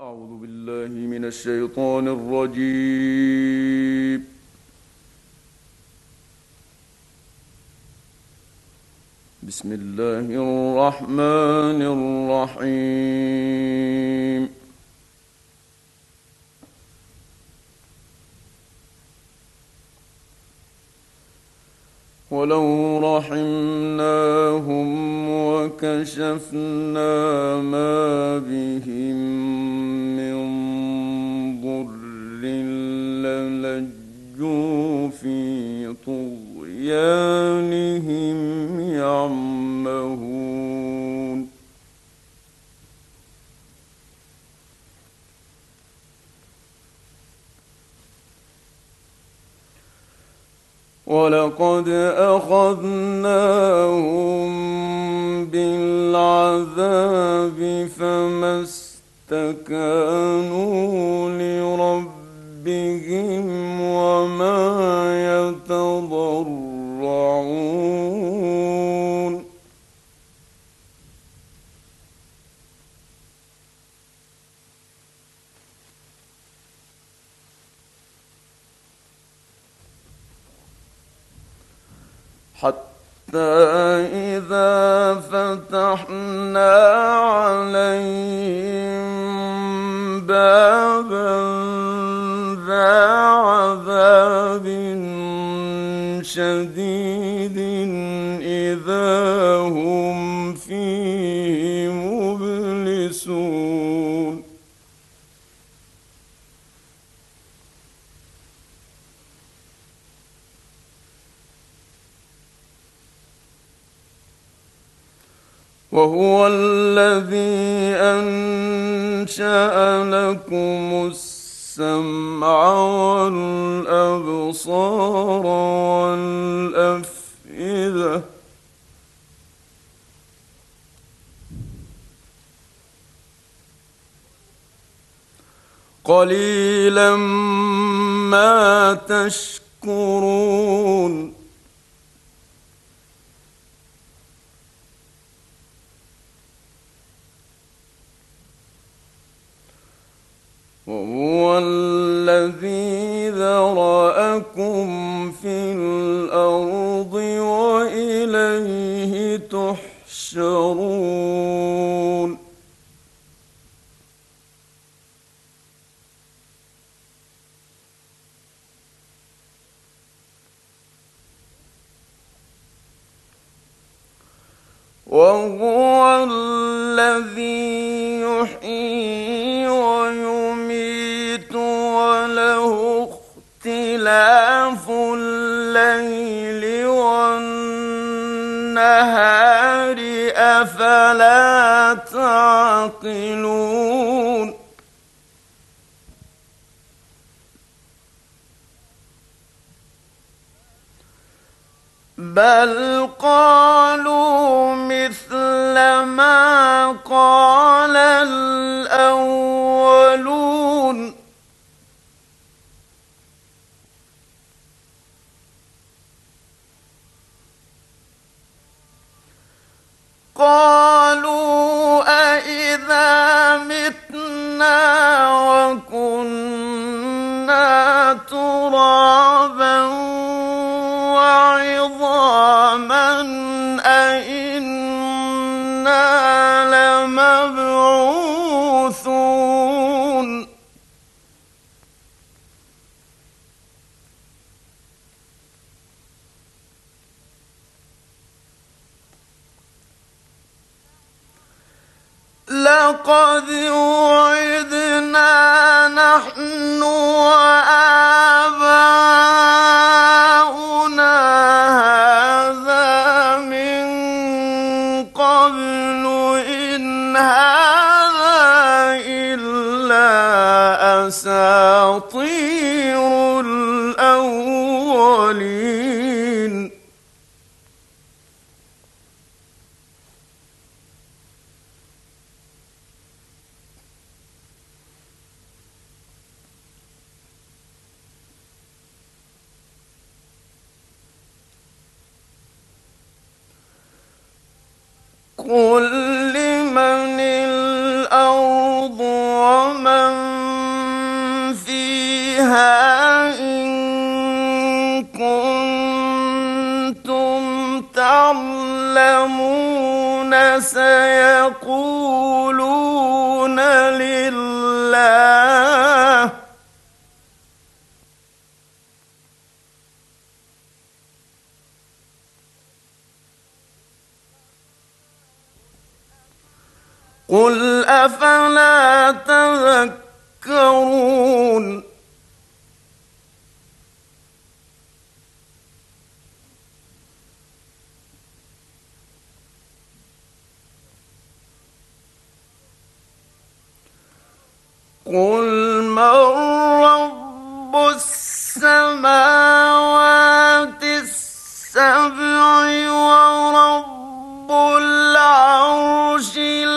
أعوذ بالله من الشيطان الرجيم. بسم الله الرحمن الرحيم. ولو رحمناهم وكشفنا ما بهم من ضر للجوا في طغيانهم يعمهون. ولقد أخذناهم بالعذاب فما استكانوا لربهم وما يتضرعون. حتى إذا فتحنا عليهم بابا ذا عذاب شديد إذا هم فيه مبلسون. وهو الذي أنشأ لكم السمع والأبصار والأفئدة قليلا ما تشكرون. وهو الذي ذرأكم في الأرض وإليه تحشرون. وهو الذي يحيي ويميت وله اختلاف الليل والنهار أفلا تعقلون. بل قالوا مثل ما قال الأولون قالوا أإذا متنا وكنا ترابا وعظاما أإنا لمبعوثون. لقد وعدنا نحن وآباؤنا هذا من قبل إن هذا إلا أساطير الأولين. قل لمن الأرض ومن فسيقولون لله. قل أفلا تذكرون. قل من رب السماوات السبع ورب العرش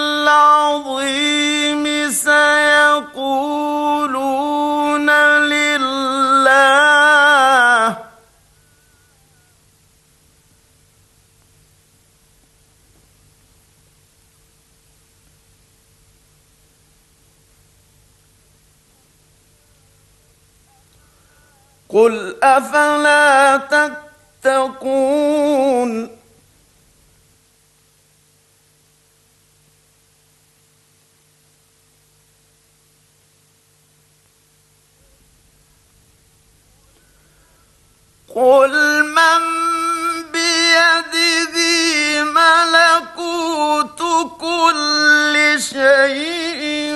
العظيم سيقولون لله. قل أفلا تتقون. قل من بيده ملكوت كل شيء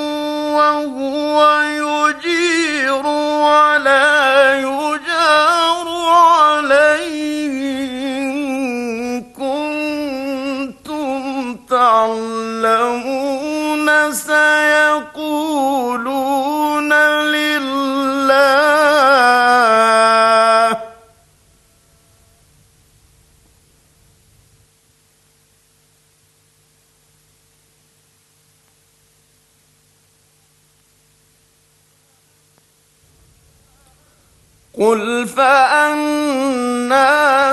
وهو يجير ولا يجار عليه إن كنتم تعلمون سيقولون لله. قل فأنى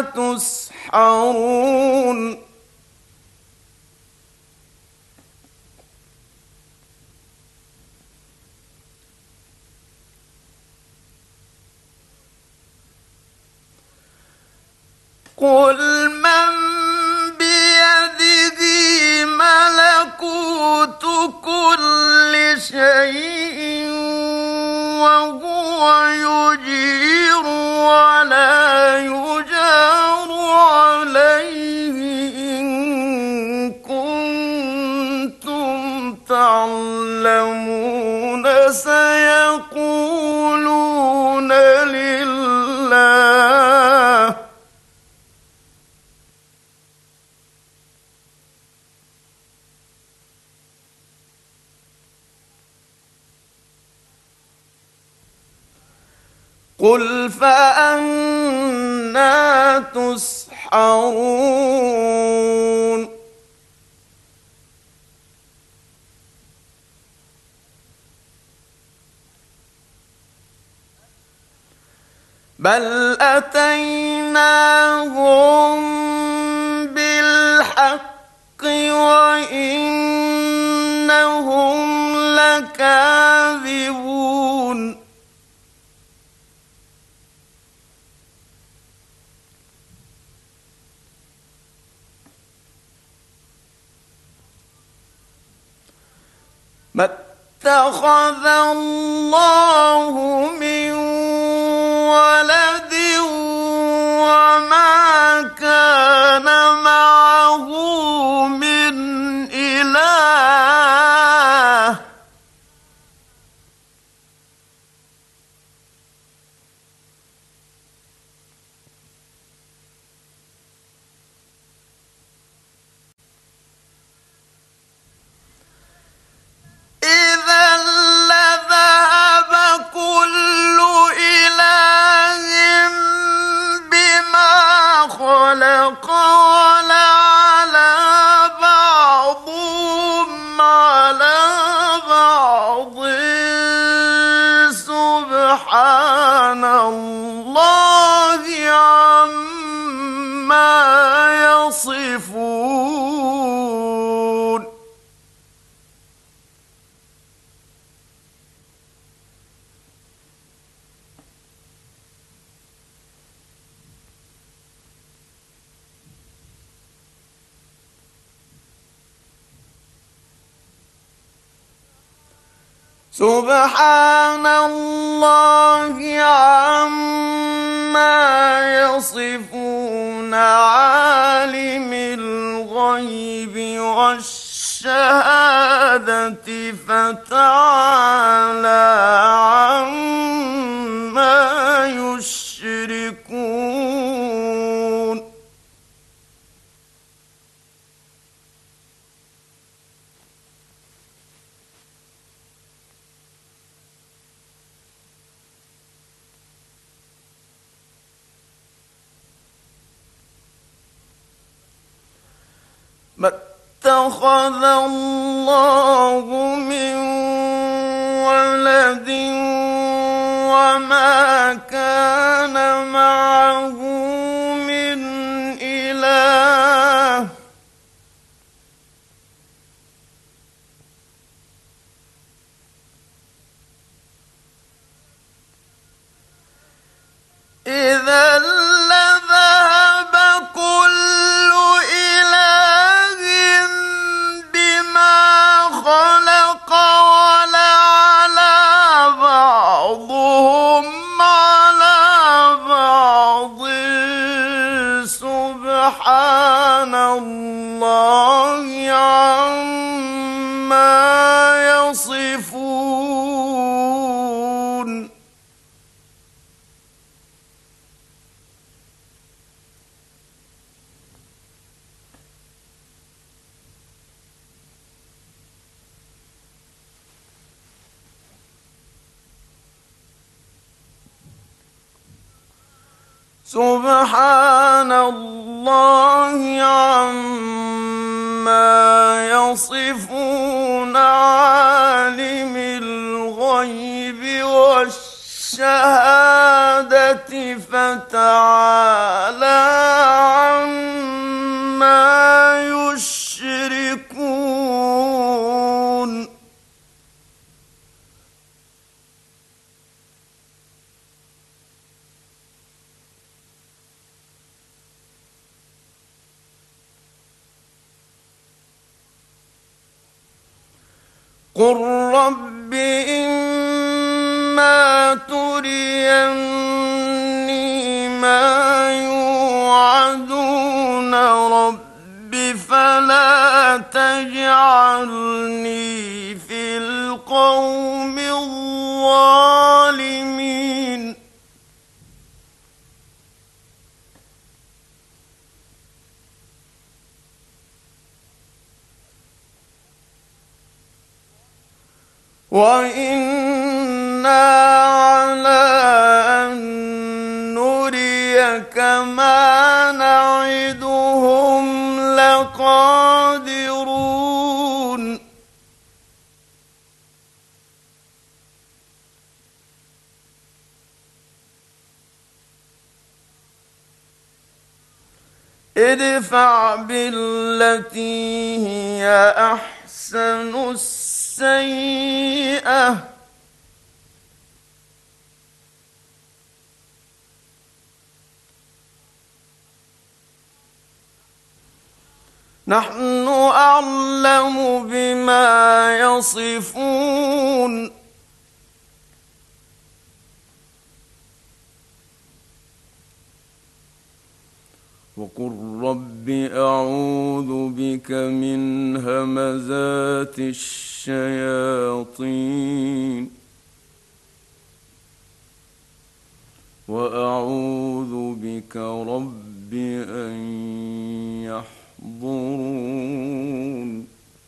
تسحرون. قل من بيده ملكوت كل شيء وهو يجير ولا يجار عليه إن كنتم تعلمون سيقولون لله. قل فأنى تسحرون. بل أتيناهم بالحق وإنهم لكاذبون. ما اتخذ الله من ولد وما كان معه من إله. إذا لذهب كل إله سبحان الله عما يصفون عالم الغيب والشهادة فتعالى عما يشركون ما اتخذ الله من ولد وما كان معه من إله إذا لذهب كل إله بما خلق ولعلى بعضهم على بعض سبحان الله عما يصفون سبحان الله عما يصفون عالم الغيب والشهادة فتعالى عما يشركون قل رب إما تريني ما يوعدون رب فلا تجعلني في القوم الظالمين وإنا على أن نريك ما نعدهم لقادرون ادفع بالتي هي أحسن السيئة نحن أعلم بما يصفون وقل رب أعوذ بك من همزات الشياطين وأعوذ بك رب أن يحضرون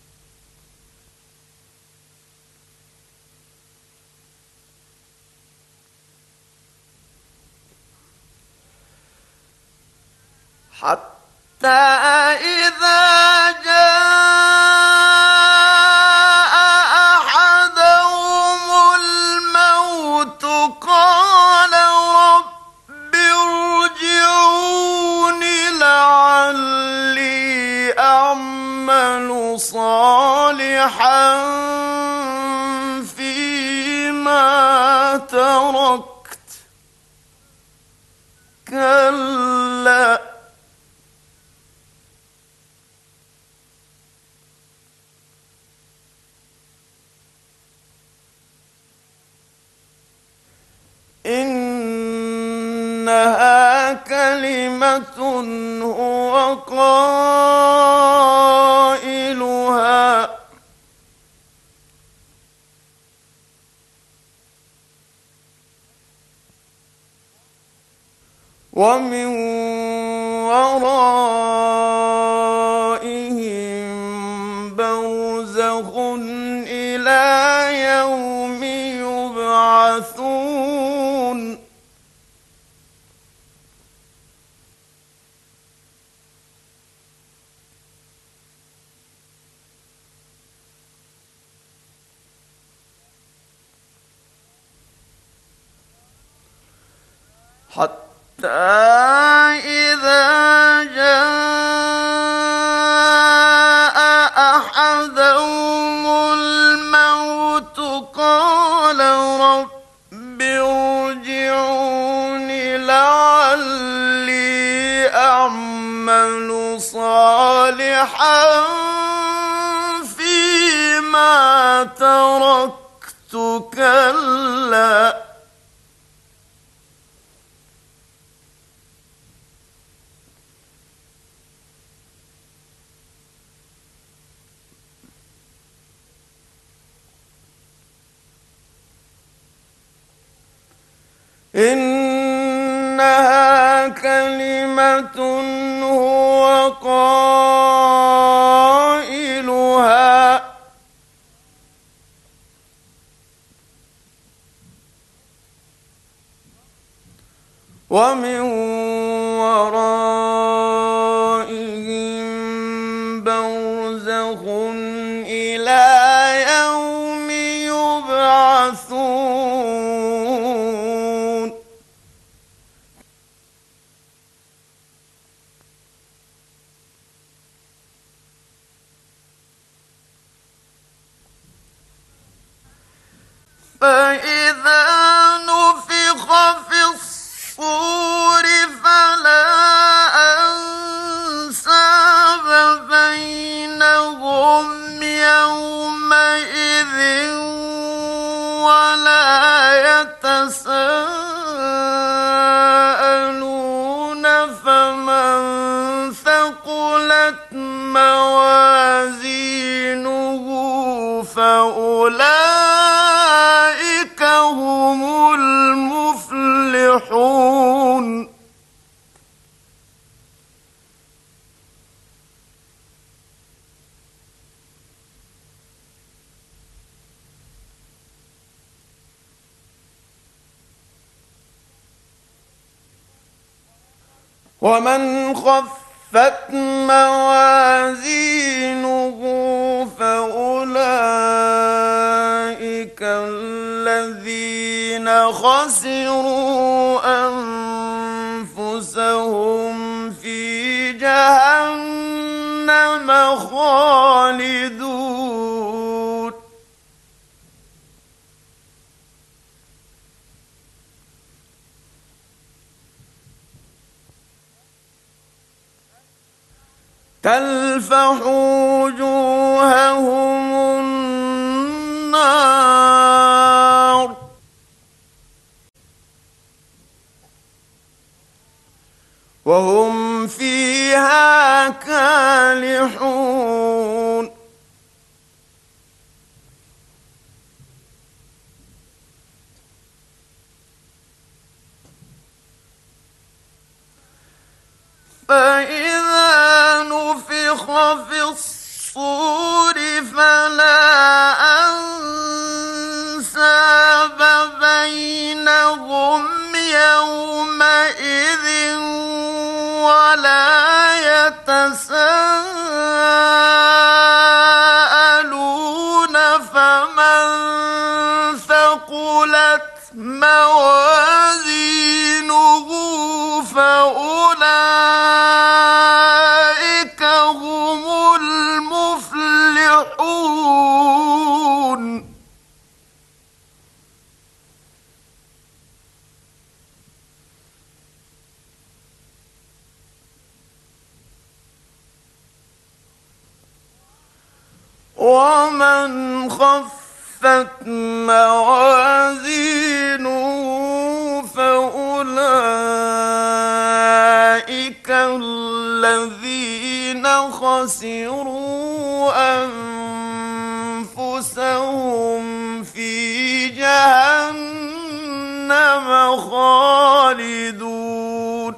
حتى إذا جاء أحدهم الموت قال رب ارجعون لعلي أعمل صالحا فيما تركت كلا إنها كلمة هو قائلها ومن ورائهم برزخ إلى يوم يبعثون حتى إذا جاء أحدهم الموت قال رب ارجعون لعلي أعمل صالحا فيما تركت كلا إنها كلمة هو قائلها ومن ورائهم برزخ إلى يوم يبعثون فإذا نفخ في الصور فلا أنساب بينهم يومئذ ولا يتساءلون فمن ثقلت موازينه فأولئك هم المفلحون ومن خفت موازينه فأولئك الذين خسروا أنفسهم في جهنم خالدون تلفح وجوههم النار وهم فيها كالحون فإذا نفخ في الصور فلا أنساب بينهم يومئذ ولا يتساءلون فمن ثقلت موازينه فأولئك هم المفلحون ومن خفت موازينه فأولئك خسروا أنفسهم في جهنم خالدون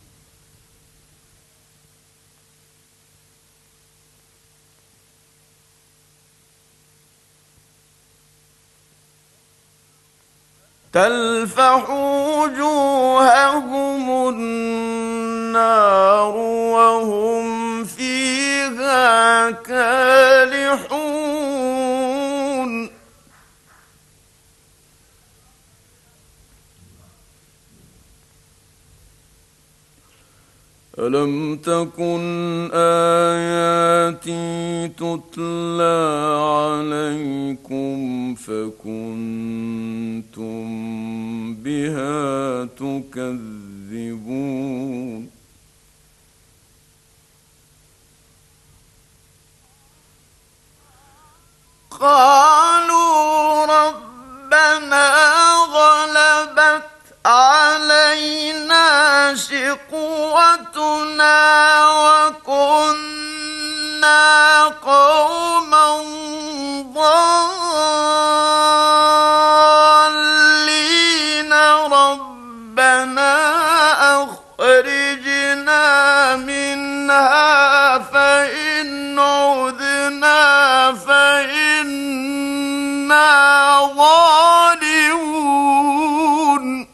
تلفح وجوههم النار وهم فيها كالحون ألم تكن آياتي تتلى عليكم فكنتم بها تكذبون قالوا ربنا غلبت علينا شقوتنا وكنا قوما ضالين ربنا أخرجنا منها فإن عدنا فإنا ظالمون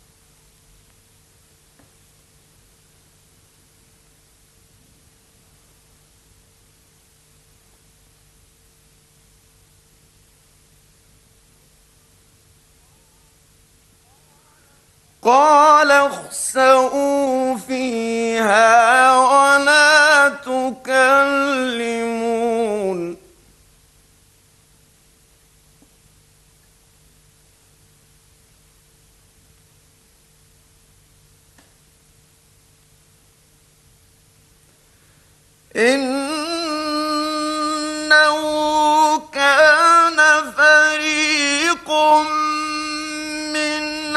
قال اخسئوا فيها ولا تكلمون إنه كان فريق من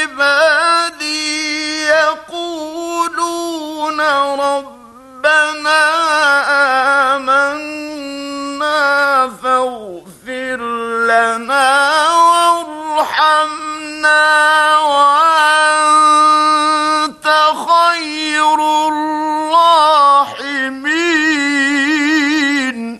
عبادي يقولون ربنا آمنا فاغفر لنا وارحمنا وأنت خير الراحمين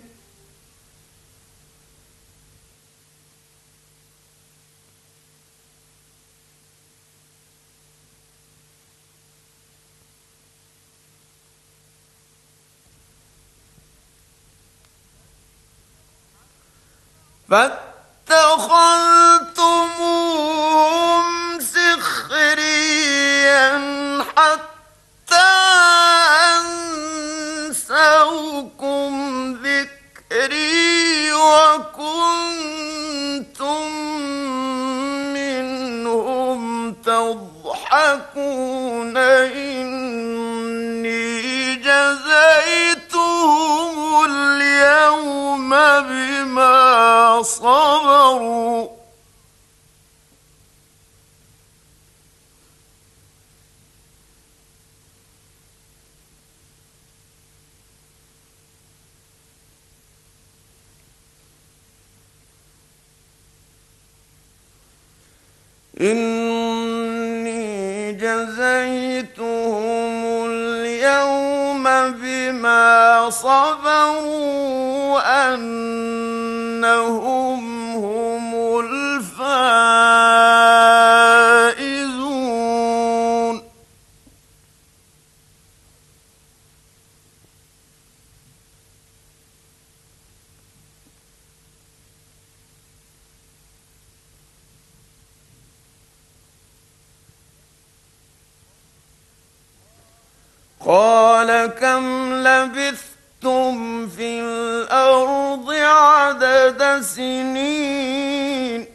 فاتخذتموهم سخريا حتى أنسوكم ذكري وكنتم منهم تضحكون إني جزيتهم اليوم بما صبروا إني جزيتهم اليوم بما صبروا أنهم هم الفائزون قال كم لبثتم في الأرض عدد سنين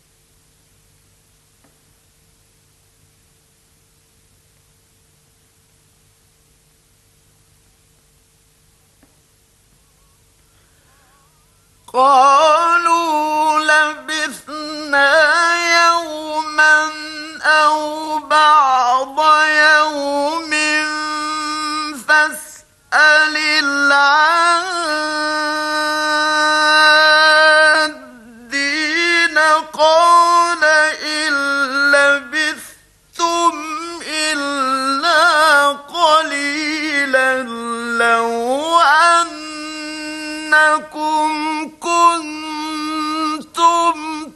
قالوا لبثنا يوما أو بعض يوم فاسأل العالمين قال إن لبثتم إلا قليلا لو أنكم كنتم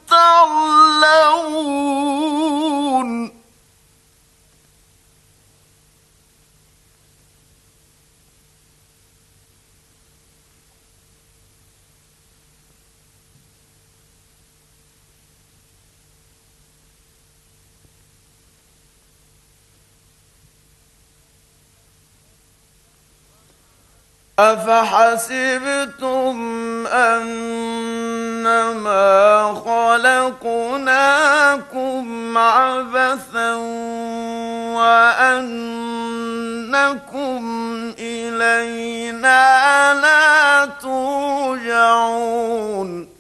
تعلمون أفحسبتم أنما خلقناكم عبثا وأنكم إلينا لا ترجعون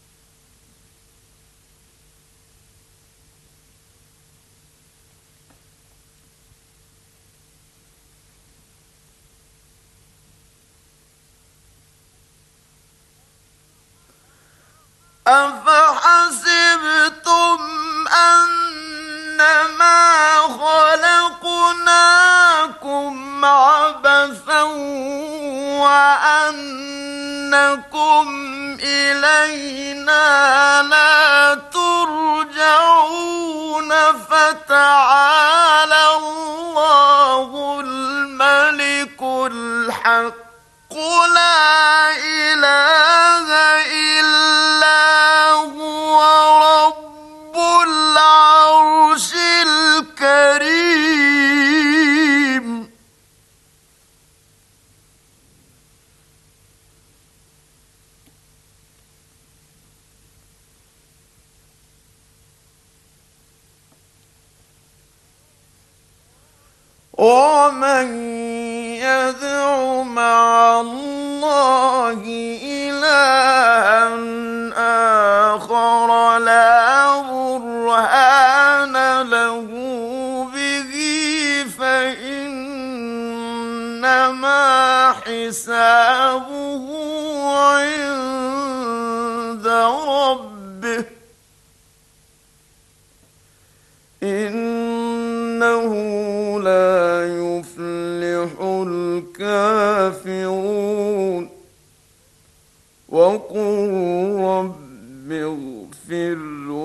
أفحسبتم أنما خلقناكم عبثا وأنكم إلينا لا ترجعون فتعالى الله الملك الحق لا إله إلا هو رب العرش الكريم ومن يدع مع الله إلها آخر لا برهان له به فإنما حسابه عند ربه إنه لا يفلح الكافرون وقل رب اغفر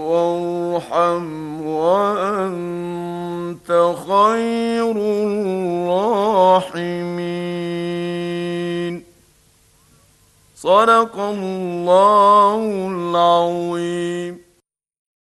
وارحم وأنت خير الراحمين صدق الله العظيم.